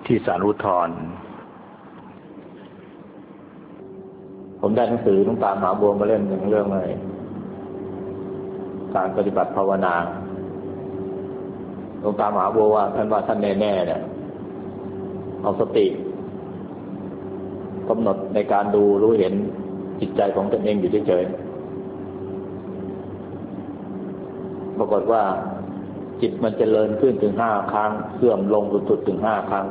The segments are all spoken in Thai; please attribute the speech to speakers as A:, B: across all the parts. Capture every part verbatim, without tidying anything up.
A: ที่ศาลอุทธรณ์
B: ผมได้หนังสือหลวงตามหาบัวมาเล่มหนึ่งเรื่องอะไรการปฏิบัติภาวนาหลวงตามหาบัวว่าท่านว่าท่านแน่ๆเนี่ยเอาสติกำหนดในการดูรู้เห็นจิตใจของตนเองอยู่เฉยๆปรากฏว่าจิตมันเจริญขึ้นถึงห้าครั้งเสื่อมลงสุดๆถึงห้าครั้ง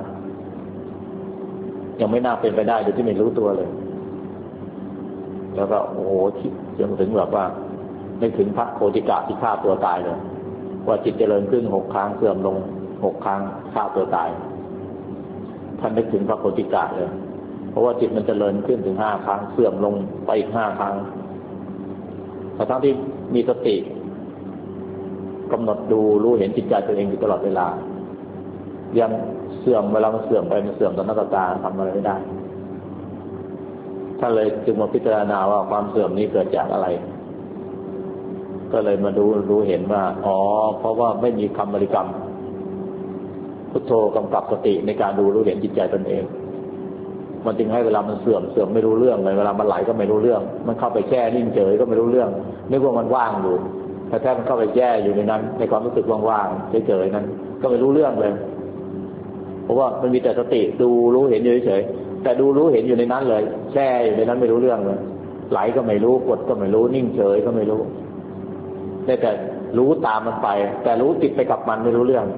B: ยังไม่น่าเป็นไปได้โดยที่ไม่รู้ตัวเลยแล้วก็โอ้โหคิดจนถึงแบบว่าไม่ถึงพระโคติกะที่ฆ่าตัวตายเลยว่าจิตเจริญขึ้นหกครั้งเสื่อมลงหกครั้งฆ่าตัวตายท่านนึกถึงพระโคติกะเลยเพราะว่าจิตมันเจริญขึ้นถึงห้าครั้งเสื่อมลงไปอีกห้าครั้งแต่ทั้งที่มีสติกำหนดดูรู้เห็นจิตใจตัวเองอยู่ตลอดเวลายังเสื่อมเวลามันเสื่อมไปมันเสื่อมต่อหน้าต่อตาทำอะไรไม่ได้ท่านเลยจึงมาพิจารณาว่าความเสื่อมนี้เกิดจากอะไรก็เลยมาดูรู้เห็นว่าอ๋อเพราะว่าไม่มีคำบริกรรมพุทโธกำกับสติในการดูรู้เห็นจิตใจตนเองมันจึงให้เวลามันเสื่อมเสื่อมไม่รู้เรื่องเลยเวลามันไหลก็ไม่รู้เรื่องมันเข้าไปแช่นิ่งเฉยก็ไม่รู้เรื่องนึกว่ามันว่างอยู่แต่แท้มันเข้าไปแช่อยู่ในนั้นในความรู้สึกว่างๆเฉยๆนั้นก็ไม่รู้เรื่องเลยเพราะว่ามันมีแต่สติดูรู้เห็นอยู่เฉยๆแต่ดูรู้เห็นอยู่ในนั้นเลยแช่อยู่ในนั้นไม่รู้เรื่องเลยไหลก็ไม่รู้กดก็ไม่รู้นิ่งเฉยก็ไม่รู้ได้แต่รู้ตามมันไปแต่รู้ติดไปกับมันไม่รู้เรื่อง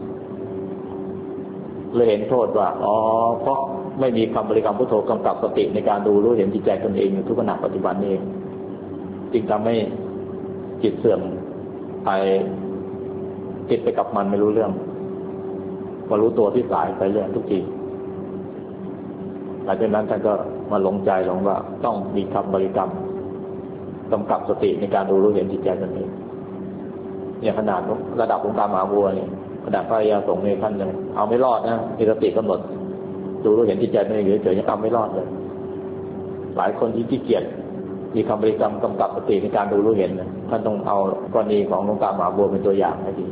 B: เลยเห็นโทษว่าอ๋อเพราะไม่มีคำบริกรรมพุทโธกำกับสติในการดูรู้เห็นจิตใจตนเองอยู่ทุกขณะปัจจุบันเองจึงทำให้จิตเสื่อมไปติดไปกับมันไม่รู้เรื่องมารู้ตัวที่สายไปเรื่อยทุกทีหลังจากนั้นท่านก็มาลงใจลงว่าต้องมีคำบริกรรมกำกับสติในการดูรู้เห็นจิตใจตนเองอย่างขนาดระดับหลวงตามหาบัวนี่ระดับพระอริยสงฆ์นี่ท่านยังเอาไม่รอดนะมีสติกำหนดดูรู้เห็นจิตใจตนเองเฉยๆยังเอาไม่รอดเลยหลายคนที่ขี้เกียจมีคำบริกรรมกำกับสติในการดูรู้เห็นท่านต้องเอากรณีของหลวงตามหาบัวเป็นตัวอย่างให้ดี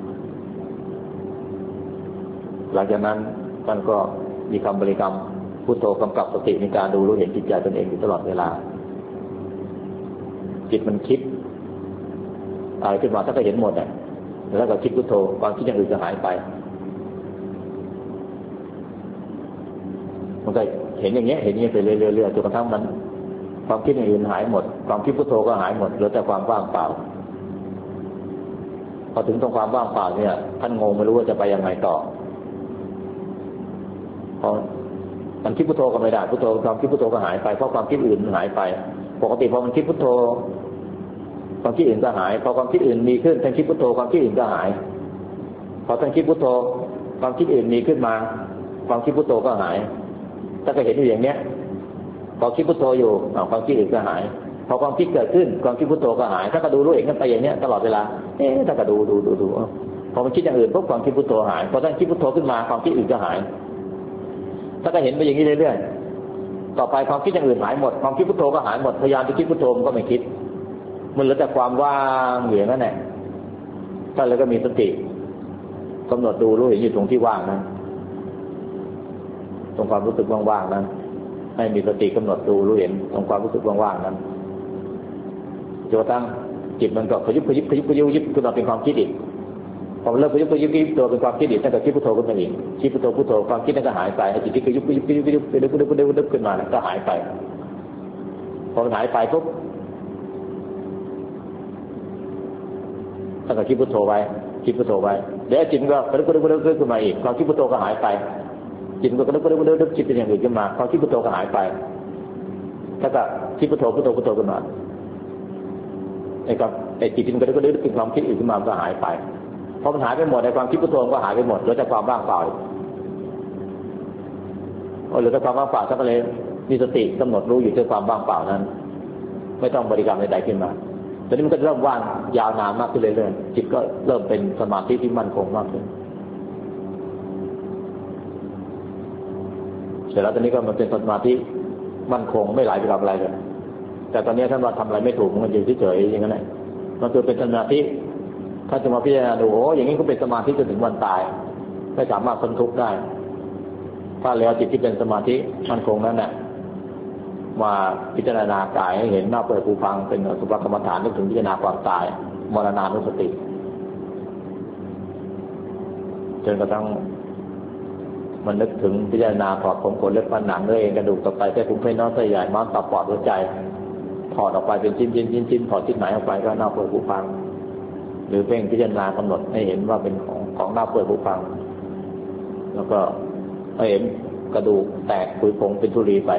B: หลังจากนั้นท่านก็มีคำบริกรรมพุทโธกำกับสติในการดูรู้เห็นจิตใจตนเองอยู่ตลอดเวลาจิตมันคิดอะไรขึ้นมาถ้าก็เห็นหมดอ่ะแล้วก็คิดพุทโธความคิดอย่างอื่นจะหายไปมันก็เห็นอย่างเงี้ยเห็นอย่างเงี้ยไปเรื่อยๆจนกระทั่งมันความคิดอย่างอื่นหายหมดความคิดพุทโธก็หายหมดเหลือแต่ความว่างเปล่าพอถึงตรงความว่างเปล่าเนี่ยท่านงงไม่รู้ว่าจะไปยังไงต่อพอมันคิดพุทโธก็ไม่ได้พุทโธความคิดพุทโธก็หายไปเพราะความคิดอื่นหายไปปกติพอมันคิดพุทโธความคิดอื่นก็หายพอความคิดอื่นมีขึ้นท่านคิดพุทโธความคิดอื่นก็หายพอท่านคิดพุทโธความคิดอื่นมีขึ้นมาความคิดพุทโธก็หายถ้าก็เห็นอยู่อย่างเนี้ยพอคิดพุทโธอยู่ความคิดอื่นก็หายพอความคิดเกิดขึ้นความคิดพุทโธก็หายถ้าก็ดูรู้เองกันไปอย่างเนี้ยตลอดเวลาเอ๊ะถ้าก็ดูดูดูดูพอมันคิดอย่างอื่นปุ๊บความคิดพุทโธหายพอท่านคิดพุทโธขึ้นมาความคิดอื่นก็หายถ้าก็เห็นไปอย่างนี้เรื่อยๆต่อไปความคิดอย่างอื่นหายหมดความคิดพุทโธก็หายหมดพยายามจะคิดพุทโธมันก็ไม่คิดมันเหลือแต่ความว่างเหลือนั่นแหละท่านเลยก็มีสติกำหนดดูรู้เห็นอยู่ตรงที่ว่างนั้นตรงความรู้สึกว่างๆนั้นให้มีสติกำหนดดูรู้เห็นตรงความรู้สึกว่างๆนั้นจนกระทั่งจิตมันก็ขยุบขยุบขยุบขยุบยิบขึ้นมาเป็นความคิดอีกพอมันเริ่มขยุบขยุบขยุบตัวเป็นความคิดอีกตั้งแต่คิดพุทโธขึ้นมาอีกคิดพุทโธพุทโธความคิดนั้นก็หายไปไอ้จิตที่ขยุบขยุบขยุบขยุบขยุบขยุบขยุบขยุบขึ้นมาก็หายไปพอมันหายไปปุ๊บตั้งแต่คิดพุทโธไว้คิดพุทโธไว้เดี๋ยวจิตก็กระดึ๊บกระดึ๊บกระดึ๊บขึ้นมาอีกความคิดพุทโธก็หายไปจิตก็กระดึ๊บกระดึ๊บกระดึ๊บจิตเป็นอย่างอื่นขึ้นมาความคิดพุทโธก็หายไปถ้าก็คิดพุทโธพุทโธพุทโธขึ้นมาไอ้กับไอ้จิตมันกระดึ๊บกระดึ๊บเป็นความคิดอื่นขึ้นมาก็หายไปพอมันหายไปหมดไอ้ความคิดพุทโธก็หายไปหมดเหลือแต่ความว่างเปล่าเหลือแต่ความว่างเปล่าท่านก็เลยมีสติกำหนดรู้อยู่ที่ความว่างเปล่านั้นไม่ต้องบริกรรมใดๆขึ้นมาตอนนี้มันก็เริ่มว่างยาวนานมากขึ้นเรื่อยๆจิตก็เริ่มเป็นสมาธิที่มั่นคงมากขึ้นเสร็จแล้วตอนนี้ก็มันเป็นสมาธิมั่นคงไม่ไหลไปกับอะไรเลยแต่ตอนนี้ท่านว่าทำอะไรไม่ถูกมันอยู่เฉยๆอย่างนั้นแหละมันคือเป็นสมาธิถ้าจะมาพิจารณาดูโอ้อย่างนี้ก็เป็นสมาธิจนถึงวันตายไม่สามารถพ้นทุกข์ได้ถ้าแล้วจิตที่เป็นสมาธิมั่นคงนั้นน่ะมาพิจารณากายให้เห็นหน้าเปิดภูพังเป็นอสุภกรรมฐานนึกถึงพิจารณาความตายมรณานุสติจนกระทั่งมันนึกถึงพิจารณาถอดผมขนเล็บฟันหนังเนื้อเอ็นกระดูกตับไตเส้นผมเส้นน้ำไส้ใหญ่ม้ามตับปอดหัวใจถอดออกไปเป็นชิ้นชิ้นชิ้นชิ้นถอดชิ้นไหนออกไปก็หน้าเปิดภูพังหรือเพ่งพิจารณากำหนดให้เห็นว่าเป็นของของหน้าเปิดภูพังแล้วก็ให้เห็นกระดูกแตกผุยผงเป็นธุลีไป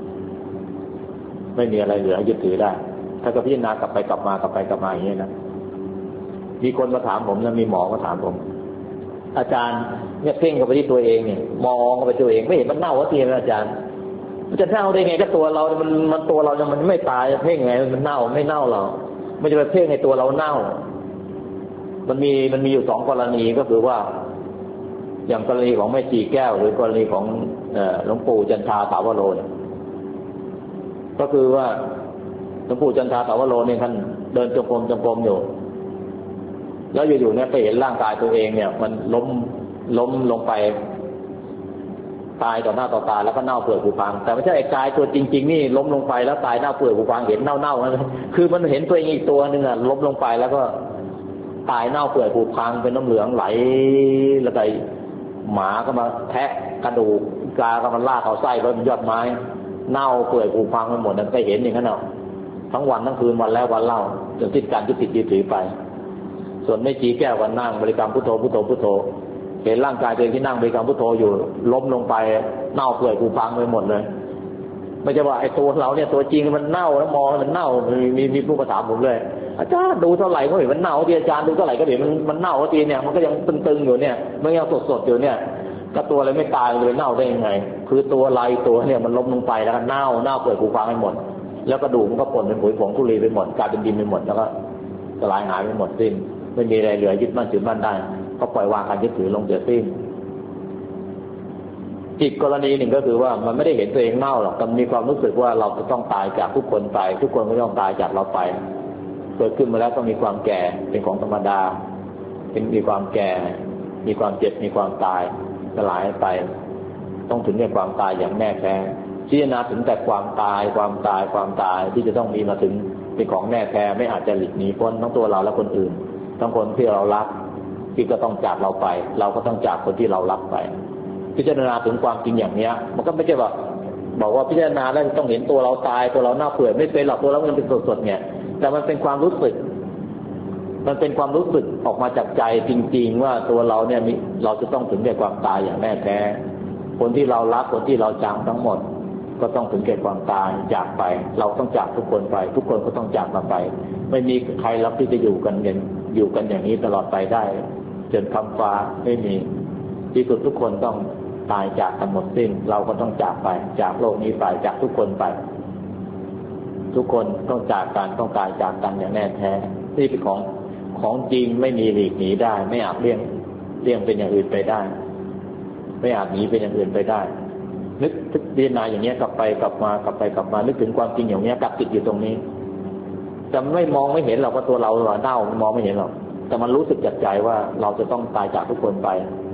B: ไม่มีอะไรเหลือยึดถือได้ถ้าก็พิจารณากลับไปกลับมากลับไปกลับมาอย่างนี้นะมีคนมาถามผมนะมีหมอมาถามผมอาจารย์เนี่ยเพ่งเข้าไปที่ตัวเองเนี่ยมองเข้าไปตัวเองไม่เห็นมันเน่าว่าทีนะอาจารย์มันจะเน่าได้ไงก็ตัวเรามันมันตัวเรามันไม่ตายเพ่งไงมันเน่าไม่เน่าเราไม่จะไปเพ่งในตัวเราเน่ามันมีมันมีอยู่สองกรณีก็คือว่าอย่างกรณีของแม่ชีแก้วหรือกรณีของหลวงปู่จันทราถาวโรเนี่ยก็คือว่าหลวงปู่จันทราถาวโรเนี่ยท่านเดินจงกรมจงกรมอยู่แล้วอยู่ๆเนี่ยไปเห็นร่างกายตัวเองเนี่ยมันล้มล้มลงไปตายต่อหน้าต่อตาแล้วก็เน่าเปื่อยผุพังแต่ไม่ใช่ไอ้กายตัวจริงๆนี่ล้มลงไปแล้วตายเน่าเปื่อยผุพังเห็นเน่าๆนั่นคือมันเห็นตัวเองอีกตัวนึงอ่ะล้มลงไปแล้วก็ตายเน่าเปื่อยผุพังเป็นน้ำเหลืองไหลแล้วก็หมาก็มาแทะกระดูกกาก็มาลากเอาไส้ไว้บนยอดไม้เน่าเปื่อยผุพังไปหมดนั่นไปเห็นอย่างนั้นเนาะทั้งวันทั้งคืนวันแล้ววันเล่าจนสิ้นการยึดติดยึดถือไปส่วนแม่ชีแก้วก็นั่งบริกรรมพุทโธพุทโธพุทโธเห็นร่างกายตัวเองที่นั่งบริกรรมพุทโธอยู่ล้มลงไปเน่าเปื่อยผุพังไปหมดเลยไม่ใช่ว่าไอ้ตัวเราเนี่ยตัวจริงมันเน่าแล้วมองมันเน่ามีมีมีผู้มาถามผมเลยอาจารย์ดูเท่าไหร่ก็เห็นมันเน่าที่อาจารย์ดูเท่าไหร่ก็เห็นมันมันเน่าทีเนี่ยมันก็ยังตึงๆอยู่เนี่ยมันยังสดๆอยู่เนี่ยก็ตัวอะไรไม่ตายเลยเน่าได้ยังไงคือตัวลายตัวเนี่ยมันล้มลงไปแล้วก็เน่าเน่าเปื่อยผุพังไปหมดแล้วกระดูกมันก็ป่นเป็นผุยผงธุลีไปหมดกลายเป็นดินไปหมดแล้วก็สลายหายไปหมดสิ้นไม่มีอะไรเหลือยึดมั่นถือมั่นได้ก็ปล่อยวางการยึดถือลงเสียสิ้นอีกกรณีหนึ่งก็คือว่ามันไม่ได้เห็นตัวเองเน่าหรอกแต่มีความรู้สึกว่าเราจะต้องตายจากทุกคนไปทุกคนก็ต้องตายจากเราไปเกิดขึ้นมาแล้วต้องมีความแก่เป็นของธรรมดาเป็นมีความแก่มีความเจ็บมีความตายสลายไปต้องถึงแก่ความตายอย่างแน่แท้พิจารณาถึงแต่ความตายความตายความตายที่จะต้องมีมาถึงเป็นของแน่แท้ไม่อาจจะหลีกหนีพ้นทั้งตัวเราและคนอื่นทั้งคนที่เรารักที่ก็ต้องจากเราไปเราก็ต้องจากคนที่เรารักไปพิจารณาถึงความจริงอย่างนี้มันก็ไม่ใช่ว่าบอกว่าพิจารณาแล้วต้องเห็นตัวเราตายตัวเราเน่าเปื่อยไม่เป็นหรอกตัวเรามันเป็นสดๆเนี่ยแต่มันเป็นความรู้สึกมันเป็นความรู้สึกออกมาจากใจจริงๆว่าตัวเราเนี่ยมีเราจะต้องถึงแก่ความตายอย่างแน่แท้คนที่เรารักคนที่เราจังทั้งหมดก็ต้องถึงแก่ความตายจากไปเราต้องจากทุกคนไปทุกคนก็ต้องจากมาไปไม่มีใครรับที่จะอยู่กันอย่างอยู่กันอย่างนี้ตลอดไปได้จนคำฟ้าไม่มีที่สุดทุกคนต้องตายจากกันหมดสิ้นเราก็ต้องจากไปจากโลกนี้ไปจากทุกคนไปทุกคนต้องจากกันต้องตายจากกันอย่างแน่แท้ที่เป็นของของจริงไม่มีหลีกหนีได้ไม่อาจเลี่ยงเลี่ยงเป็นอย่างอื่นไปได้ไม่อาจหนีเป็นอย่างอื่นไปได้นึกพิจารณาอย่างนี้กลับไปกลับมากลับไปกลับมานึกถึงความจริงอย่างนี้กลับติดอยู่ตรงนี้จะไม่มองไม่เห็นหรอกว่าตัวเราเน่ามองไม่เห็นหรอกแต่มันรู้สึกจัดใจว่าเราจะต้องตายจากทุกคนไป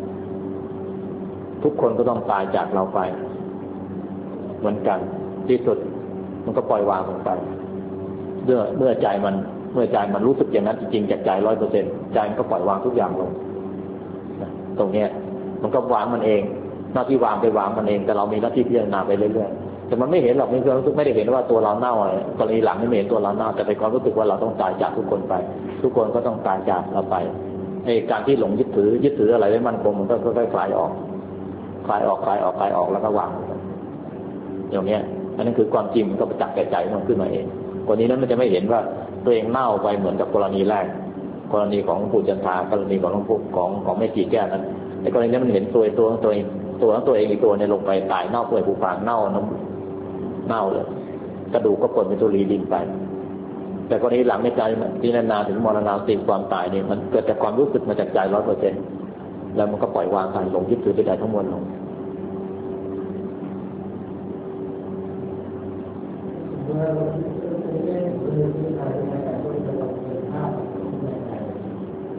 B: ทุกคนก็ต้องตายจากเราไปเหมือนกันที่สุดมันก็ปล่อยวางลงไปเมื่อเมื่อใจมันเมื่อใจมันรู้สึกอย่างนั้นจริงๆจากใจร้อยเปอร์เซ็นต์ใจมันก็ปล่อยวางทุกอย่างลงตรงเนี้ยมันก็วางมันเองหน้าที่วางไปวางมันเองแต่เรามีหน้าที่พิจารณาไปเรื่อยๆแต่มันไม่เห็นหรอกมีความรู้สึกไม่ได้เห็นว่าตัวเราเน่าอะไรกรณีหลังไม่เห็นตัวเราเน่าแต่เป็นความรู้สึกว่าเราต้องตายจากทุกคนไปทุกคนก็ต้องตายจากเราไปไอ้การที่หลงยึดถือยึดถืออะไรไว้มั่นคงมันก็ค่อยๆคลายออกคลายออกคลายออกคลายออกแล้วก็วางอย่างเนี้ยอันนั้นคือความจริงมันก็ประจักษ์แก่ใจมันขึ้นมาเองกรณีนั้นมันจะไม่เห็นว่าตัวเองเน่าไปเหมือนกับกรณีแรกกรณีของหลวงปู่จันทรากรณีของหลวงปู่ของของแม่ชีแก้วนั้นในกรณีนั้นมันเห็นตัวตัวของตัวเองตัวของตัวเองอีกตัวเนี่ยลงไปตายเน่าเปื่อยผุพังเน่าน้ำเน่าเลยกระดูกก็ป่นเป็นตุลีดินไปแต่กรณีหลังในใจที่นานๆถึงมรณะติดความตายเนี่ยมันเกิดจากความรู้สึกมาจากใจร้อยเปอร์เซ็นต์แล้วมันก็ปล่อยวางการหลงยึดถือไปได้ทั้งมวลลง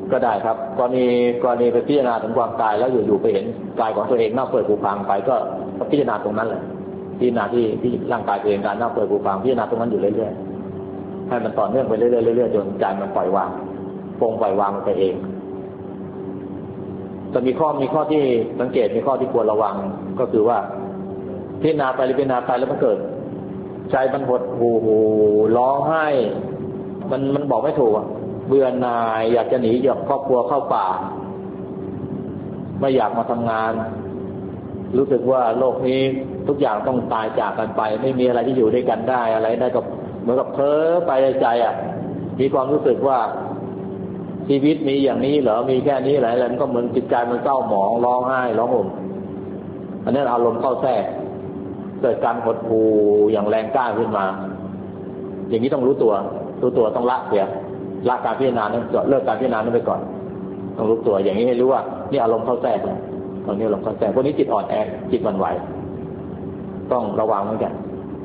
B: ก็ได้ครับกรณีกรณีไปพิจารณาถึงความตายแล้วอยู่ๆไปเห็นกายของตัวเองเน่าเปื่อยผุพังไปก็พิจารณาตรงนั้นแหละพิจารณาที่ที่ร่างกายตัวเองการเน่าเปื่อยผุพังพิจารณาตรงนั้นอยู่เรื่อยๆให้มันต่อเนื่องไปเรื่อยๆเรื่อยๆจนใจมันปล่อยวางปรงปล่อยวางไปเองแต่มีข้อมีข้อที่สังเกตมีข้อที่ควรระวังก็คือว่าพิจารณาไปหรือพิจารณาไปแล้วมันเกิดใจมันหดหู่ร้องไห้มันมันบอกไม่ถูกเบื่อหน่ายอยากจะหนีจากครอบครัวเข้าป่าไม่อยากมาทำงานรู้สึกว่าโลกนี้ทุกอย่างต้องตายจากกันไปไม่มีอะไรที่อยู่ด้วยกันได้อะไรได้ก็เหมือนกับเพ้อไปในใจอ่ะมีความรู้สึกว่าชีวิตมีอย่างนี้เหรอมีแค่นี้อะไรแล้วมันก็เหมือนจิตใจมันเศร้าหมองร้องไห้ร้องห่มอันนี้อารมณ์เข้าแทรกเกิดการหดหู่อย่างแรงกล้าขึ้นมาอย่างนี้ต้องรู้ตัวรู้ตัวต้องละเสียละการพิจารณานั้นเลิกการพิจารณานั้นไปก่อนต้องรู้ตัวอย่างนี้ให้รู้ว่านี่อารมณ์เข้าแทรกแล้วตอนนี้อารมณ์เข้าแทรกพวกนี้จิตอ่อนแอจิตหวั่นไหวต้องระวังเหมือนกัน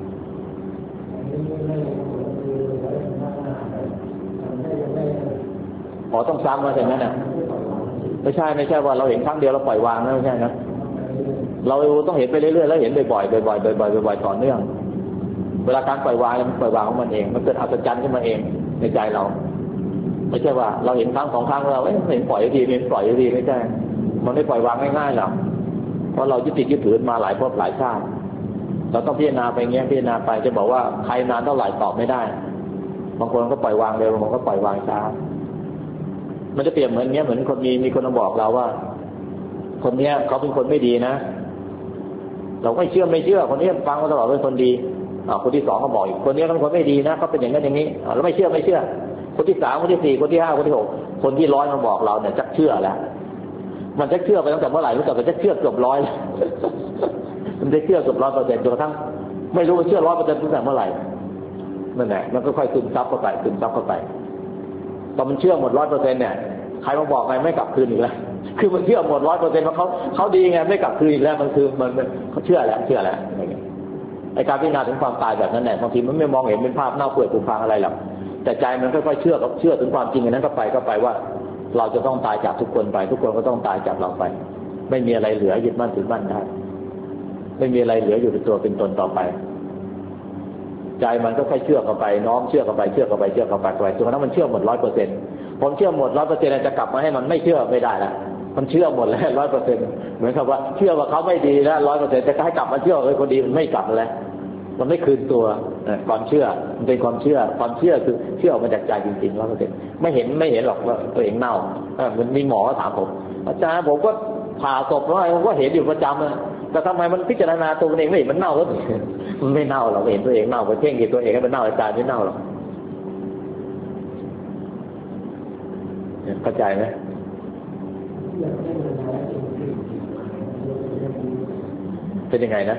B: อ๋อต้องซ้ำมาอย่างนั้นนะไม่ใช่ไม่ใช่ว่าเราเห็นครั้งเดียวเราปล่อยวางนะไม่ใช่นะเราต้องเห็นไปเรื่อยๆแล้วเห็นบ่อยๆบ่อยๆบ่อยๆบ่อยๆต่อเนื่องเวลาการปล่อยวางมันปล่อยวางของมันเองมันเกิดอัศจรรย์ขึ้นมาเองในใจเราไม่ใช่ว่าเราเห็นครั้งสองครั้งเราเอ้ยเห็นปล่อยทีเห็นปล่อยทีไม่ใช่มันไม่ปล่อยวางง่ายๆหรอกเพราะเรายึดติดยึดถือมาหลายภพหลายชาติเราต้องพิจารณาไปเงี้ยพิจารณาไปจะบอกว่าใครนานเท่าไหร่ตอบไม่ได้บางคนก็ปล่อยวางเร็วบางคนก็ปล่อยวางช้ามันจะเปรียบเหมือนเงี้ยเหมือนคนมีมีคนมาบอกเราว่าคนเนี้ยเขาเป็นคนไม่ดีนะเราไม่เชื่อไม่เชื่อคนนี้ฟังมาตลอดเป็นคนดีอ่าคนที่สองก็บอกอีกคนนี้เขาเป็นคนไม่ดีนะเขาเป็นอย่างนั้นอย่างนี้อ่าแล้วไม่เชื่อไม่เชื่อคนที่สามคนที่สี่คนที่ห้าคนที่หกคนที่ร้อยมาบอกเราเนี่ยจักเชื่อแล้วมันจะเชื่อไปตั้งแต่เมื่อไหร่รู้จักมันจะเชื่อเกือบร้อยมันจะเชื่อเกือบร้อยเปอร์เซ็นต์จนกระทั่งไม่รู้ว่าเชื่อร้อยเปอร์เซ็นต์ตั้งแต่เมื่อไหร่นั่นแหละมันก็ค่อยซึมซับเข้าไปซึมซับเข้าไปตอนมันเชื่อหมดร้อยเปอร์เซ็นต์เนี่ยใครมาบอกไงไม่กลับคืนอีกแล้วคือมันเชื่อหมดร้อยเปอร์เซ็นต์ว่าเขาเขาดีไงไม่กลับคืนอีกแล้วมันคือมันเขาเชื่อแล้วเชื่อแล้วไอ้การพิจารณาถึงความตายแบบนั้นแหละบางทีมันไม่มองเห็นเป็นภาพเน่าเปื่อยผุพังอะไรหรอกแต่ใจมันค่อยๆเชื่อกับเชื่อถึงความจริงอันนั้นก็ไปก็ไปว่าเราจะต้องตายจากทุกคนไปทุกคนก็ต้องตายจากเราไปไม่มีอะไรเหลือยึดมั่นถือมั่นได้ไม่มีอะไรเหลืออยู่เป็นตัวเป็นตนต่อไปใจมันก็ค่อยเชื่อเข้าไปน้อมเชื่อเข้าไปเชื่อเข้าไปเชื่อเข้าไปไปจนกระทั่งมันเชื่อหมดร้อยเปอร์เซ็นต์ผมเชื่อหมดร้อยเปอร์เซ็นต์จะกลับมาให้มันไม่เชื่อไม่ได้แล้วมันเชื่อหมดแล้วร้อยเปอร์เซ็นต์เหมือนกับว่าเชื่อว่าเขาไม่ดีแล้วร้อยเปอร์เซ็นต์จะให้กลับมาเชื่อว่าคนดีมันไม่กลับแล้วมันไม่คืนตัวความเชื่อมันเป็นความเชื่อความเชื่อคือเชื่อออกมาจากใจจริงๆร้อยเปอร์เซ็นต์ไม่เห็นไม่เห็นหรอกว่าตัวเองเน่ามันมีหมอถามผมอาจารย์ผมก็ผ่าศพแล้วผมก็เห็นอยู่ประจำเลยแต่ทำไมมันพิจารณาตัวเองไม่เห็นมันเน่าแล้วมันไม่เน่าหรอกเห็นตัวเองเน่าไปเพ่งเห็นตัวเองให้มันเน่าอาจารย์ไม่เน่าหรอกเข้าใจไหมเป็นยังไงนะ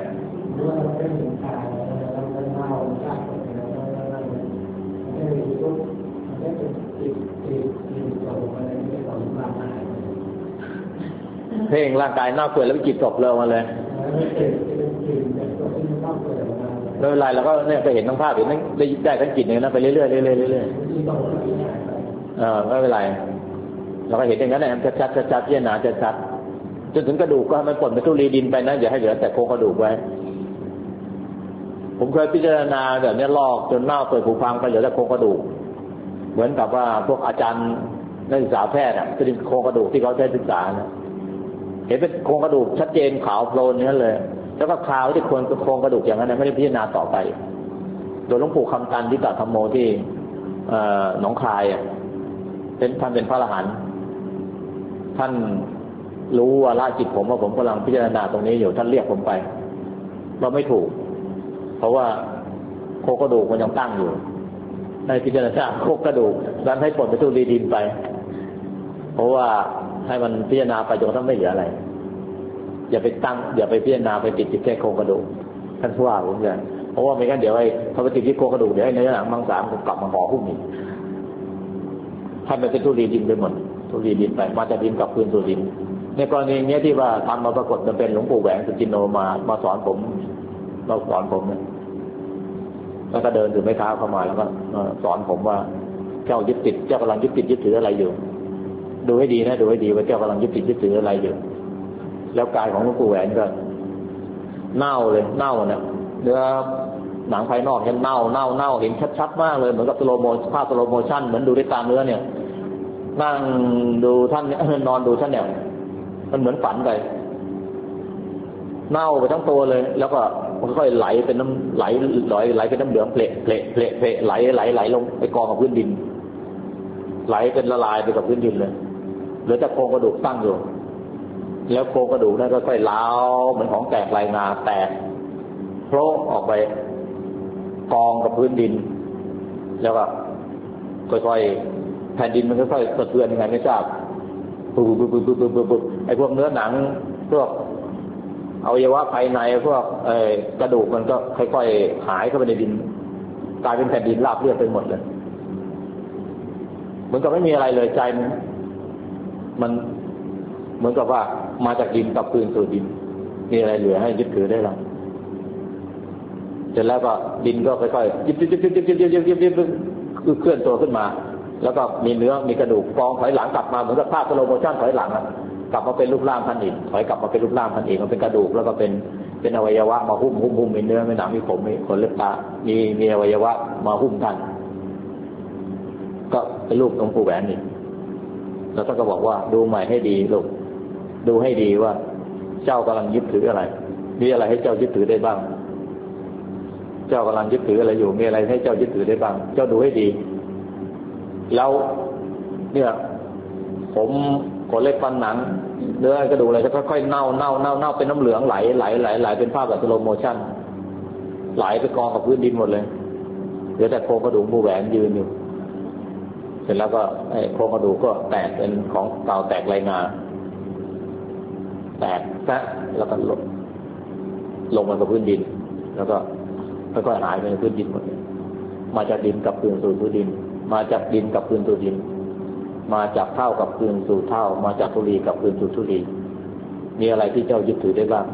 B: เพ่งร่างกายเน่าเปื่อยแล้วไปจิตตกเร็วมาเลยไม่เป็นไรเราก็เนี่ยไปเห็นทั้งภาพเห็นทั้งได้ได้ทั้งจิตเนี่ยนะไปเรื่อยๆเรื่อยๆเรื่อยๆเออไม่เป็นไรเราก็เห็นอย่างนั้นแหละชัดๆชัดๆพิจารณาชัดๆจนถึงกระดูกก็ให้มันปนไปทุลีดินไปนะอย่าให้เหลือแต่โครงกระดูกไว้ผมเคยพิจารณาแบบนี้ลอกจนเน่าเปื่อยผุพังไปเหลือแต่โครงกระดูกเหมือนกับว่าพวกอาจารย์นักศึกษาแพทย์อ่ะคือโครงกระดูกที่เขาใช้ศึกษานะเห็นเป็นโครงกระดูกชัดเจนขาวโพลนนั่นเลยแล้วก็คาวที่ควรโครงกระดูกอย่างนั้นไม่ได้พิจารณาต่อไปโดยหลวงปู่คำตันที่ตัดธรรมโมที่หนองคายอ่ะเป็นท่านเป็นพระอรหันต์ท่านรู้ว่าละจิตผมว่าผมกำลังพิจารณาตรงนี้อยู่ท่านเรียกผมไปเราไม่ถูกเพราะว่าโครงกระดูกมันยังตั้งอยู่ในพิจารณาโครงกระดูกดันให้ปลดไปสู่ดีดินไปเพราะว่าให้มันพิจารณาไปจนกระทั่งไม่เหลืออะไรอย่าไปตั้งอย่าไปพิจารณาไปติดที่แค่โครงกระดูกท่านว่าผมเนี่ยเพราะว่าไม่งั้นเดี๋ยวไอ้พอไปติดที่โครงกระดูกเดี๋ยวไอ้เนื้อหนังมังสามันกลับมาห่อหุ้มอีกให้มันเป็นทุลีดินไปหมดทุลีดินไปมาจากดินกลับคืนสู่ดินในกรณีนี้ที่ว่าทำมาปรากฏมันเป็นหลวงปู่แหวงสุจินโนมามาสอนผมเราสอนผมเนี่ยแล้วก็เดินถือไม้เท้าเข้ามาแล้วก็สอนผมว่าเจ้ายึดติดเจ้ากำลังยึดติดยึดถืออะไรอยู่ดูให้ดีนะดูให้ดีว่าเจ้ากำลังยึดติดยึดถืออะไรอยู่แล้วกายของหลวงปู่แหวนก็เน่าเลยเน่าเนี่ยเนื้อหนังภายนอกเนี่ยเน่าเน่าเน่าเห็นชัดๆมากเลยเหมือนกับสโลโมภาพสโลโมชั่นเหมือนดูด้วยตาเนื้อเนี่ยนั่งดูท่านนอนดูท่านเนี่ยมันเหมือนฝันไปเน่าไปทั้งตัวเลยแล้วก็ค่อยไหลเป็นน้ำไหลไหลไหลเป็นน้ำเหลืองเปละเปละเปละเปละไหลไหลไหลลงไปกองกับพื้นดินไหลเป็นละลายไปกับพื้นดินเลยเหลือแต่โครงกระดูกตั้งอยู่แล้วโครงกระดูกนั้นก็ค่อยล้าวเหมือนของแตกลายงาแตกโผล่ออกไปกองกับพื้นดินแล้วก็ค่อยๆแผ่นดินมันค่อยๆสะเทือนยังไงไม่ทราบปุ๊บปุ๊บปุ๊บปุ๊บปุ๊บปุ๊บไอ้พวกเนื้อหนังพวกอวัยวะภายในพวกเอ่อกระดูกมันก็ค่อยๆหายเข้าไปในดินกลายเป็นแผ่นดินราบเรียบไปหมดเลยเหมือนกับไม่มีอะไรเลยใจมันมันเหมือนกับว่ามาจากดินกลับคืนสู่ดินมีอะไรเหลือให้ยึดถือได้หรือเสร็จแล้วก็ดินก็ค่อยๆยิบยิบยิบยิบยิบยิบยิบยิบยิบคือเคลื่อนตัวขึ้นมาแล้วก็มีเนื้อมีกระดูกกองถอยหลังกลับมาเหมือนกับภาพสโลโมชั่นถอยหลังอะกลับมาเป็นรูปร่างท่านอีกถอยกลับมาเป็นรูปร่างท่านอีกมันเป็นกระดูกแล้วก็เป็นเป็นอวัยวะมาหุ้มหุ้มหุ้มมีเนื้อมีหนังมีผมมีขนเล็บตามีมีอวัยวะมาหุ้มท่านก็เป็นรูปหลวงปู่แหวนนี่แล้วท่านก็บอกว่าดูใหม่ให้ดีลูกดูให้ดีว่าเจ้ากำลังยึดถืออะไรมีอะไรให้เจ้ายึดถือได้บ้างเจ้ากำลังยึดถืออะไรอยู่มีอะไรให้เจ้ายึดถือได้บ้างเจ้าดูให้ดีแล้วเนี่ยผมขนเล็บฟันหนังเนื้อกระดูกอะไรจะค่อยๆเน่าเน่าเน่าเน่าเป็นน้ำเหลืองไหลไหลไหลไหลเป็นภาพแบบสโลโมชั่นไหลไปกองกับพื้นดินหมดเลยเหลือแต่โครงกระดูกหมู่แหวนยืนอยู่เสร็จแล้วก็ไอ้โครงกระดูกก็แตกเป็นของเก่าแตกลายงาแตกซะแล้วก็ลงลงมากับพื้นดินแล้วก็ค่อยๆหายไปในพื้นดินหมดมาจากดินกลับคืนสู่พื้นดินมาจากดินกลับคืนสู่ดินมาจากเท่ากับคืนสู่เท่ามาจากธุลีกับคืนสู่ธุลีมีอะไรที่เจ้ายึดถือได้บ้าง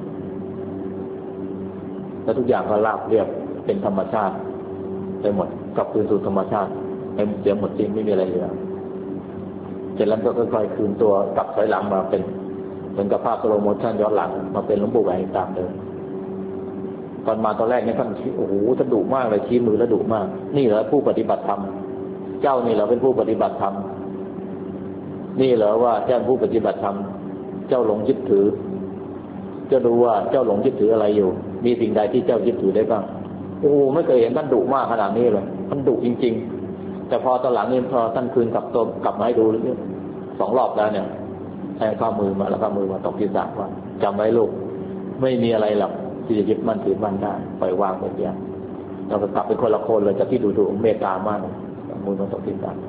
B: แล้วทุกอย่างก็ราบเรียบเป็นธรรมชาติไปหมดกลับคืนสู่ธรรมชาติไม่เสียหมดจริงไม่มีอะไรเหลือเสร็จแล้วก็ค่อยๆคืนตัวกลับถอยหลังมาเป็นเหมือนกับภาพสโลโมชั่นย้อนหลังมาเป็นหลวงปู่แหวนตามเดิมตอนมาตอนแรกเนี่ยท่านโอ้โหท่านดุมากเลยชี้มือแล้วดุมากนี่เหรอผู้ปฏิบัติธรรมเจ้านี่เหรอเป็นผู้ปฏิบัติธรรมนี่เหรอว่าเจ้าผู้ปฏิบัติธรรมเจ้าหลงยึดถือเจ้าดูว่าเจ้าหลงยึดถืออะไรอยู่มีสิ่งใดที่เจ้ายึดถือได้บ้างโอ้ไม่เคยเห็นท่านดุมากขนาดนี้เลยท่านดุจริงๆแต่พอตอนหลังนี่พอท่านคืนกลับตัวกลับมาให้ดูสองรอบแล้วเนี่ยแทงข้อมือมาแล้วก็มือมาตกที่สากว่าจำไว้ลูกไม่มีอะไรหรอกที่จะยึดมั่นถือมั่นได้ปล่อยวางหมดอย่างเราก็กลับเป็นคนละคนเลยจากที่ดูดูเมตตามากมือมาตกที่สาก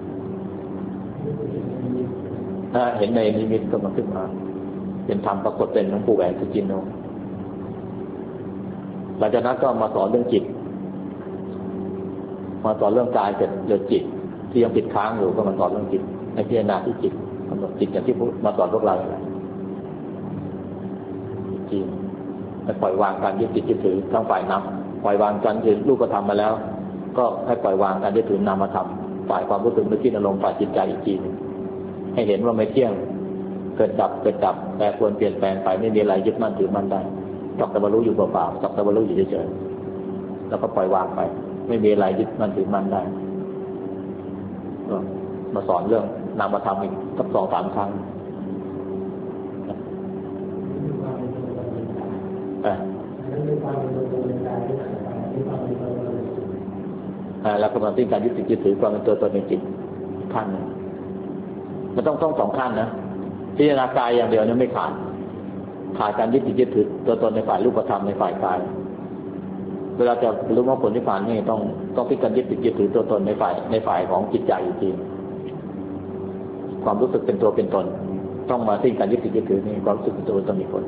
B: ถ้าเห็นในนิมิตก็มาขึ้นมาเป็นธรรมปรากฏเป็นหลวงปู่แหวนสุจินโนหลังจากนั้นก็มาสอนเรื่องจิตมาสอนเรื่องกายเสร็จเรื่องจิตที่ยังติดค้างอยู่ก็มาสอนเรื่องจิตในพิจารณาที่จิตกำหนดจิตอย่างที่มาสอนพวกเราจริงให้ปล่อยวางการยึดติดยึดถือทั้งฝ่ายนามปล่อยวางการยึดรูปธรรมมาแล้วก็ให้ปล่อยวางการยึดถือนามธรรมฝ่ายความรู้สึกนึกคิดอารมณ์ฝ่ายจิตใจอีกทีนึงให้เห็นว่าไม่เที่ยงเกิดดับเกิดดับแปรปรวนเปลี่ยนแปลงไปไม่มีอะไรยึดมั่นถือมั่นได้สักแต่ว่ารู้อยู่เปล่าๆสักแต่ว่ารู้อยู่เฉยๆแล้วก็ปล่อยวางไปไม่มีอะไรยึดมั่นถือมั่นได้มาสอนเรื่องนามธรรมอีกสักสองสามครั้งแล้วก็มาที่การยึดติดยึดถือความเป็นตัวตนในจิตขั้นมันต้องต้องสองขั้นนะพิจารณากายอย่างเดียวเนี่ยไม่ขาดขาดการยึดติดยึดถือตัวตนในฝ่ายรูปธรรมในฝ่ายกายเวลาจะรู้ว่าผลนิพพานนี่ต้องต้องพิจารณายึดติดยึดถือตัวตนในฝ่ายในฝ่ายของจิตใจจริงความรู้สึกเป็นตัวเป็นตนต้องมาที่การยึดติดยึดถือนี่ความรู้สึกเป็นตัวเป็นตนมีผล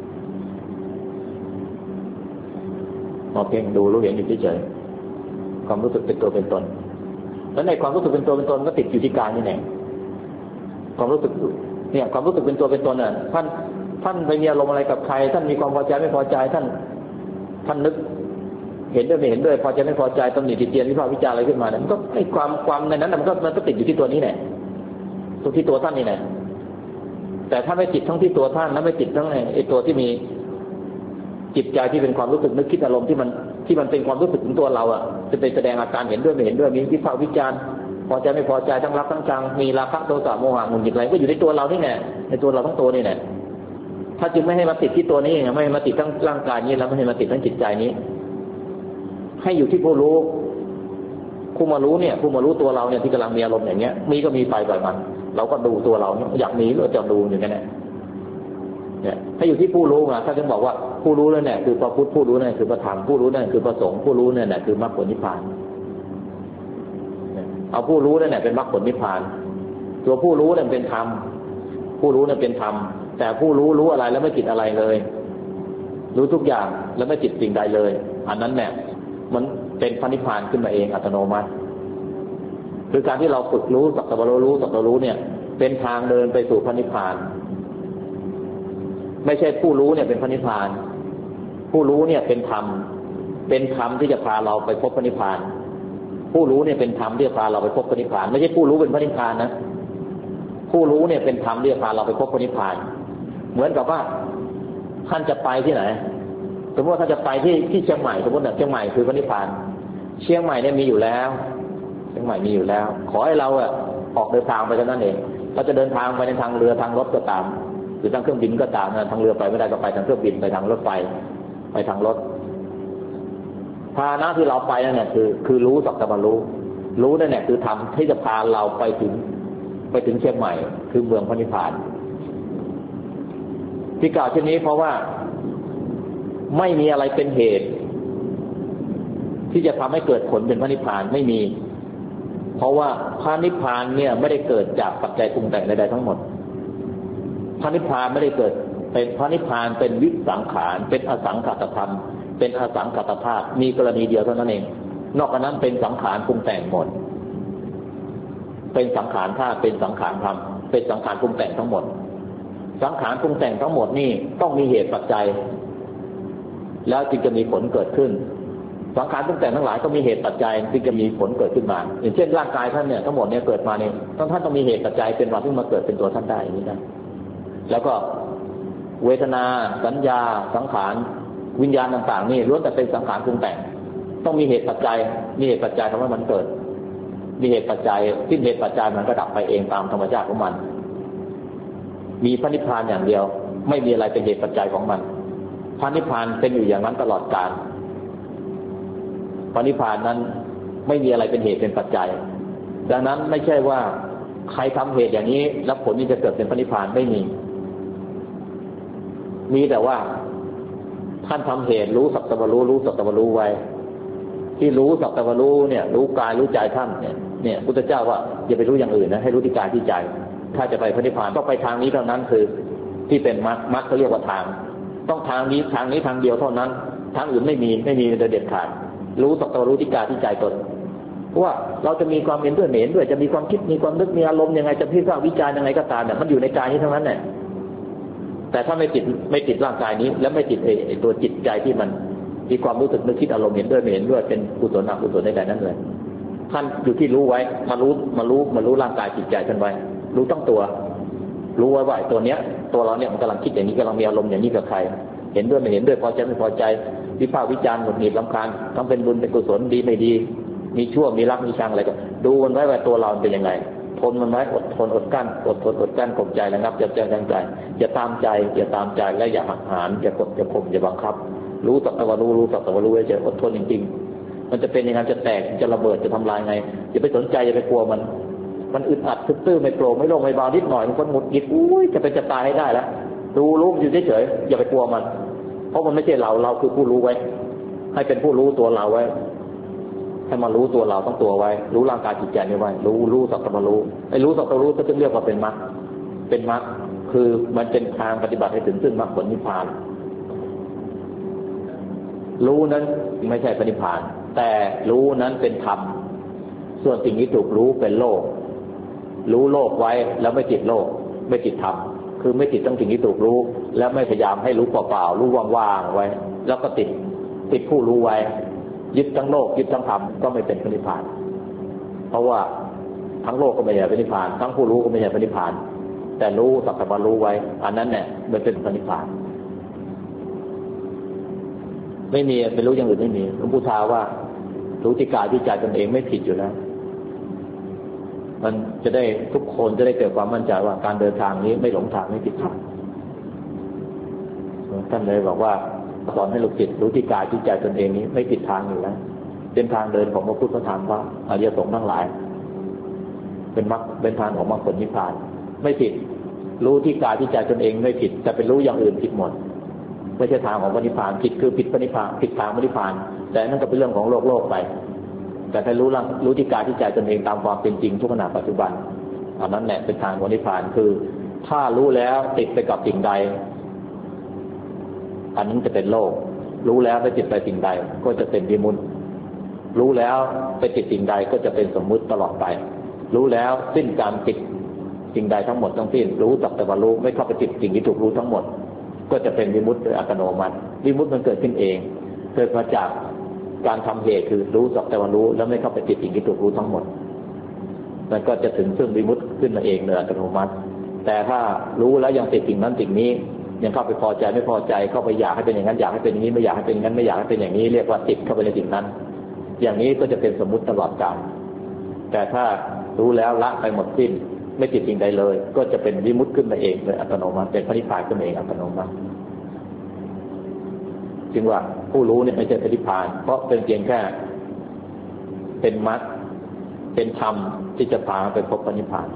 B: มาเพียงดูรู้เห็นอยู่เฉยๆความรู้สึกเป็นตัวเป็นตนแล้วในความรู้สึกเป็นตัวเป็นตนก็ติดอยู่ที่กายนี่แหละความรู้สึกเนี่ยความรู้สึกเป็นตัวเป็นตนน่ะท่านท่านไปมีอารมณ์อะไรกับใครท่านมีความพอใจไม่พอใจท่านท่านนึกเห็นด้วยไม่เห็นด้วยพอใจไม่พอใจตำหนิติเตียนวิพากษ์วิจารณ์อะไรขึ้นมาเนี่ยมันก็ไอ้ความความในนั้นมันก็มันก็ติดอยู่ที่ตัวนี้แหละตทุกที่ตัวท่านนี่แหละแต่ถ้าไม่จิตทั้งที่ตัวท่านแล้วไม่จิตทั้งไอ้ตัวที่มีจิตใจที่เป็นความรู้สึกนึกคิดอารมณ์ที่มันที่มันเป็นความรู้สึกของตัวเราอ่ะจะไปแสดงอาการเห็นด้วยไม่เห็นด้วยมีวิพากษ์วิจารณ์พอใจไม่พอใจทั้งรักทั้งชังมีราคะโทสะโมหะหงุดหงิดอะไรก็อยู่ในตัวเรานี่แหละในตัวเราทั้งตัวนี่แหละถ้าจึงไม่ให้มาติดที่ตัวนี้ไม่ให้มาติดทั้งร่างกายนี้แล้วไม่ให้มาติดทั้งจิตใจนี้ให้อยู่ที่ผู้รู้ผู้มารู้เนี่ยผู้มารู้ตัวเราเนี่ยที่กำลังมีอารมณ์อย่างเงี้ยมีก็มีไปปล่อยมันเราก็ดูตัวเราอยากมีเราจะดูอย่างนี้เนี่ยให้อยู่ที่ผู้รู้นะถ้าจึงบอกว่าผู้รู้นั่นแหละคือพระพุทธผู้รู้นั่นคือพระธรรมผู้รู้นั่นคือพระสงฆ์ผู้รู้นั่นแหละคือมรรคผลนิพพานเอาผู้รู้นั่นแหละเป็นมรรคผลนิพพานตัวผู้รู้นั่นเป็นธรรมผู้รู้นั่นเป็นธรรมแต่ผู้รู้รู้อะไรแล้วไม่จิตอะไรเลยรู้ทุกอย่างแล้วไม่จิตสิ่งใดเลยอันนั้นเนี่ยมันเป็นพระนิพพานขึ้นมาเองอัตโนมัติคือการที่เราฝึกรู้สักแต่ว่ารู้สักแต่รู้เนี่ยเป็นทางเดินไปสู่พระนิพพานไม่ใช่ผู้รู้เนี่ยเป็นพระนิพพานผู้รู้เนี่ยเป็นธรรมเป็นธรรมที่จะพาเราไปพบพระนิพพานผู้รู้เนี่ยเป็นธรรมที่จะพาเราไปพบพระนิพพานไม่ใช่ผู้รู้เป็นพระนิพพานนะผู้รู้เนี่ยเป็นธรรมที่จะพาเราไปพบพระนิพพานเหมือนกับว่าท่านจะไปที่ไหนสมมติว่าท่านจะไปที่ที่เชียงใหม่สมมติว่าเชียงใหม่คือพระนิพพานเชียงใหม่เนี่ยมีอยู่แล้วเชียงใหม่มีอยู่แล้วขอให้เราอะออกเดินทางไปเท่านั้นเองเราจะเดินทางไปในทางเรือทางรถก็ตามหรือทางเครื่องบินก็ตามนะทางเรือไปไม่ได้ก็ไปทางเครื่องบินไปทางรถไฟไปทางรถพาหนะที่เราไปนั่นแหละคือคือรู้สักแต่ว่ารู้รู้นั่นแหละคือธรรมที่จะพาเราไปถึงไปถึงเชียงใหม่คือเมืองพระนิพพานที่กล่าวเช่นนี้เพราะว่าไม่มีอะไรเป็นเหตุที่จะทำให้เกิดผลเป็นพระนิพพานไม่มีเพราะว่าพระนิพพานเนี่ยไม่ได้เกิดจากปัจจัยปรุงแต่งใดๆทั้งหมดพระนิพพานไม่ได้เกิดเป็นพระนิพพานเป็นวิสังขารเป็นอสังขตธรรมเป็นอสังขตธาตุมีกรณีเดียวเท่านั้นเองนอกจากนั้นเป็นสังขารปรุงแต่งหมดเป็นสังขารธาตุเป็นสังขารธรรมเป็นสังขารปรุงแต่งทั้งหมดสังขารปรุงแต่งทั้งหมดนี่ต้องมีเหตุปัจจัยแล้วจึงจะมีผลเกิดขึ้นสังขารปรุงแต่งทั้งหลายก็มีเหตุปัจจัยจึงจะมีผลเกิดขึ้นมาอย่างเช่นร่างกายท่านเนี่ยทั้งหมดเนี่ยเกิดมาเนี่ยต้องท่านต้องมีเหตุปัจจัยเป็นวันที่มาเกิดเป็นตัวท่านได้อย่างนี้นะแล้วก็เวทนาสัญญาสังขารวิญญาณต่างๆนี่ล้วนแต่เป็นสังขารปรุงแต่งต้องมีเหตุปัจจัยมีเหตุปัจจัยทำให้มันเกิดมีเหตุปัจจัยสิ้นเหตุปัจจัยมันก็ดับไปเองตามธรรมชาติของมันมีพระนิพพานอย่างเดียวไม่มีอะไรเป็นเหตุปัจจัยของมันพระนิพพานเป็นอยู่อย่างนั้นตลอดกาลพระนิพพานนั้นไม่มีอะไรเป็นเหตุเป็นปัจจัยดังนั้นไม่ใช่ว่าใครทำเหตุอย่างนี้แล้วผลนี้จะเกิดเป็นพระนิพพานไม่มีมีแต่ว่าท่านทำเหตุรู้สักแต่ว่ารู้รู้สักแต่ว่ารู้ไว้ที่รู้สักแต่ว่ารู้เนี่ยรู้กายรู้ใจท่านเนี่ยเนี่ยพุทธเจ้าว่าอย่าไปรู้อย่างอื่นนะให้รู้ที่กายที่ใจถ้าจะไปพระนิพพานต้องไปทางนี้เท่านั้นคือที่เป็นมรรคมรรคเขาเรียกว่าทางต้องทางนี้ทางนี้ทางเดียวเท่านั้นทางอื่นไม่มีไม่มีโดยเด็ดขาดรู้สักแต่ว่ารู้ที่กายที่ใจตนเพราะว่าเราจะมีความเห็นด้วยเห็นด้วยจะมีความคิดมีความนึกมีอารมณ์ยังไงจะพิจารณาวิจารณ์ยังไงก็ตามเนี่ยมันอยู่ในกายนี้ทั้งนั้นแหละแต่ถ้าไม่ติดไม่ติดร่างกายนี้และไม่ติดไอ้ตัวจิตใจที่มันมีความรู้สึกนึกคิดอารมณ์เห็นด้วยไม่เห็นด้วยเป็นกุศลอกุศลใดๆนั้นเลยท่านอยู่ที่รู้ไว้มารู้มารู้มารู้ร่างกายจิตใจท่านไว้รู้ตั้งตัวรู้ไว้ว่าตัวเนี้ยตัวเราเนี่ยมันกำลังคิดอย่างนี้กำลังมีอารมณ์อย่างนี้กับใครเห็นด้วยไม่เห็นด้วยพอใจไม่พอใจวิพากษ์วิจารณ์หงุดหงิดรำคาญทั้งเป็นบุญเป็นกุศลดีไม่ดีมีชั่วมีรักมีชังอะไรก็ดูมันไว้ว่าตัวเราเป็นยังไงทนมันไว้อดทนอดกั้นอดทนอดกั้นข่มใจนะครับอย่าใจจังใจอย่าตามใจอย่าตามใจและอย่าหักหานอย่ากดอย่าข่มอย่าบังคับรู้สักแต่ว่ารู้รู้สักแต่ว่ารู้ไว้เฉยอดทนจริงๆมันจะเป็นยังไงจะแตกจะระเบิดจะทำลายไงอย่าไปสนใจอย่าไปกลัวมันมันอึดอัดตื้อไม่โปร่งไม่โล่งไม่เบานิดหน่อยมันหงุดหงิดอุ้ยจะเป็นจะตายให้ได้แล้วดูรู้อยู่เฉยๆอย่าไปกลัวมันเพราะมันไม่ใช่เราเราคือผู้รู้ไว้ให้เป็นผู้รู้ตัวเราไว้ให้มารู้ตัวเราต้องตัวไว้รู้ร่างกายจิตใจนี้ไว้รู้รู้สักแต่ว่ารู้ไอ้รู้สักแต่รู้ก็จะเรียกว่าเป็นมรรคเป็นมรรคคือมันเป็นทางปฏิบัติให้ถึงซึ่งมรรคผลนิพพานรู้นั้นไม่ใช่พระนิพพานแต่รู้นั้นเป็นธรรมส่วนสิ่งที่ถูกรู้เป็นโลกรู้โลกไว้แล้วไม่ติดโลกไม่ติดธรรมคือไม่ติดตั้งสิ่งที่ถูกรู้แล้วไม่พยายามให้รู้เปล่าๆรู้ว่างๆไว้แล้วก็ติดติดผู้รู้ไว้ยึดทั้งโลกยึดทั้งธรรมก็ไม่เป็นพระนิพพานเพราะว่าทั้งโลกก็ไม่ใช่พระนิพพานทั้งผู้รู้ก็ไม่ใช่พระนิพพานแต่รู้สักแต่ว่ารู้ไว้อันนั้นเนี่ยมันเป็นพระนิพพานไม่มีไม่รู้อย่างอื่นไม่มีหลวงปู่ทาว่ารู้ที่กายที่ใจตนเองไม่ผิดอยู่แล้วมันจะได้ทุกคนจะได้เกิดความมั่นใจว่าการเดินทางนี้ไม่หลงทางไม่ผิดทางท่านเลยบอกว่าสอนให้ลูกศิษย์รู้ที่กายที่ใจตนเองนี้ไม่ผิดทางอยู่แล้วเป็นทางเดินของพระพุทธธรรมพระอริยสงฆ์ทั้งหลายเป็นมรรคเป็นทางของมรรคผลนิพพานไม่ผิดรู้ที่กายที่ใจตนเองไม่ผิดแต่เป็นรู้อย่างอื่นผิดหมดไม่ใช่ทางของพระนิพพานผิดคือผิดพระนิพพานผิดทางพระนิพพานแต่นั่นก็เป็นเรื่องของโลกโลกไปแต่ถ้ารู้รู้ที่กายที่ใจตนเองตามความเป็นจริงทุกขณะปัจจุบันอันนั้นแหละเป็นทางของนิพพานคือถ้ารู้แล้วติดไปกับสิ่งใดอันนั้นจะเป็นโลกรู้แล้วไปติดไปสิ่งใดก็จะเป็นวิมุตติรู้แล้วไปติดสิ่งใดก็จะเป็นสมมุติตลอดไปรู้แล้วสิ้นการติดสิ่งใดทั้งหมดทั้งสิ้นรู้สักแต่ว่ารู้ไม่เข้าไปติดสิ่งที่ถูกรู้ทั้งหมดก็จะเป็นวิมุตติโดยอัตโนมัติวิมุตติมันเกิดขึ้นเองเกิดมาจากการทำเหตุคือรู้สักแต่ว่ารู้แล้วไม่เข้าไปติดสิ่งที่ถูกรู้ทั้งหมดมันก็จะถึงซึ่งวิมุตติขึ้นมาเองโดยอัตโนมัติแต่ถ้ารู้แล้วยังติดสิ่งนั้นสิ่งนี้ยังเข้าไปพอใจไม่พอใจเข้าไปอยากให้เป็นอย่างนั้นอยากให้เป็นอย่างนี้ไม่อยากให้เป็นอย่างนั้นไม่อยากให้เป็นอย่างนี้เรียกว่าติดเข้าไปในสิ่งนั้นอย่างนี้ก็จะเป็นสมมุติตลอดกาลแต่ถ้ารู้แล้วละไปหมดสิ้นไม่ติดสิ่งใดเลยก็จะเป็นวิมุตติขึ้นมาเองโดยอัตโนมัติเป็นพระนิพพานขึ้นมาเองอัตโนมัติจึงว่าผู้รู้เนี่ยไม่ใช่พระนิพพานเพราะเป็นเพียงแค่เป็นมรรคเป็นธรรมที่จะพาไปพบพระนิพพาน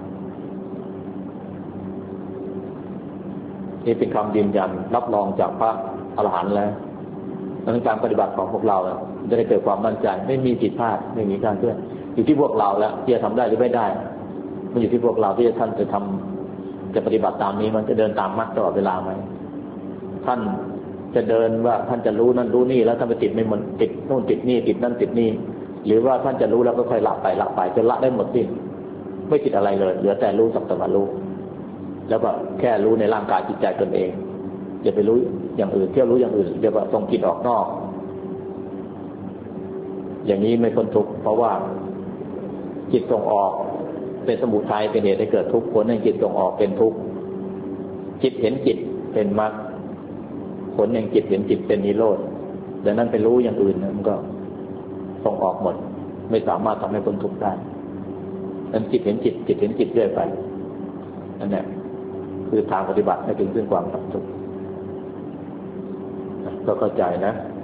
B: นี่เป็นคำยืนยันรับรองจากพระอรหันต์แล้วดังนั้นการปฏิบัติของพวกเราจะได้เกิดความมั่นใจไม่มีผิดพลาดไม่มีการเคลื่อนอยู่ที่พวกเราแล้วที่จะทำได้หรือไม่ได้มันอยู่ที่พวกเราที่ท่านจะทำจะปฏิบัติตามนี้มันจะเดินตามมรรคตลอดเวลาไหมท่านจะเดินว่าท่านจะรู้นั่นรู้นี่แล้วท่านไปติดไม่หมดติดโน่นติดนี่ติดนั่นติดนี่หรือว่าท่านจะรู้แล้วก็ค่อยละไปละไปจนละได้หมดสิ้นไม่ติดอะไรเลยเหลือแต่รู้สักแต่ว่ารู้แล้วก็แค่รู้ในร่างกายจิตใจตนเองอย่าไปรู้อย่างอื่นเที่ยวรู้อย่างอื่นเดี๋ยวก็ส่งจิตออกนอกอย่างนี้ไม่พ้นทุกข์เพราะว่าจิตส่งออกเป็นสมุทัยเป็นเหตุให้เกิดทุกข์ผลแห่งจิตส่งออกเป็นทุกข์จิตเห็นจิตเป็นมรรคผลแห่งจิตเห็นจิตเป็นนิโรธดังนั้นไปรู้อย่างอื่นมันก็ส่งออกหมดไม่สามารถทำให้พ้นทุกข์ได้นั้นจิตเห็นจิตจิตเห็นจิตเรื่อยไปนั่นแหละคือทางปฏิบัติให้ถึงซึ่งความดับทุกข์ก็เข้าใจนะ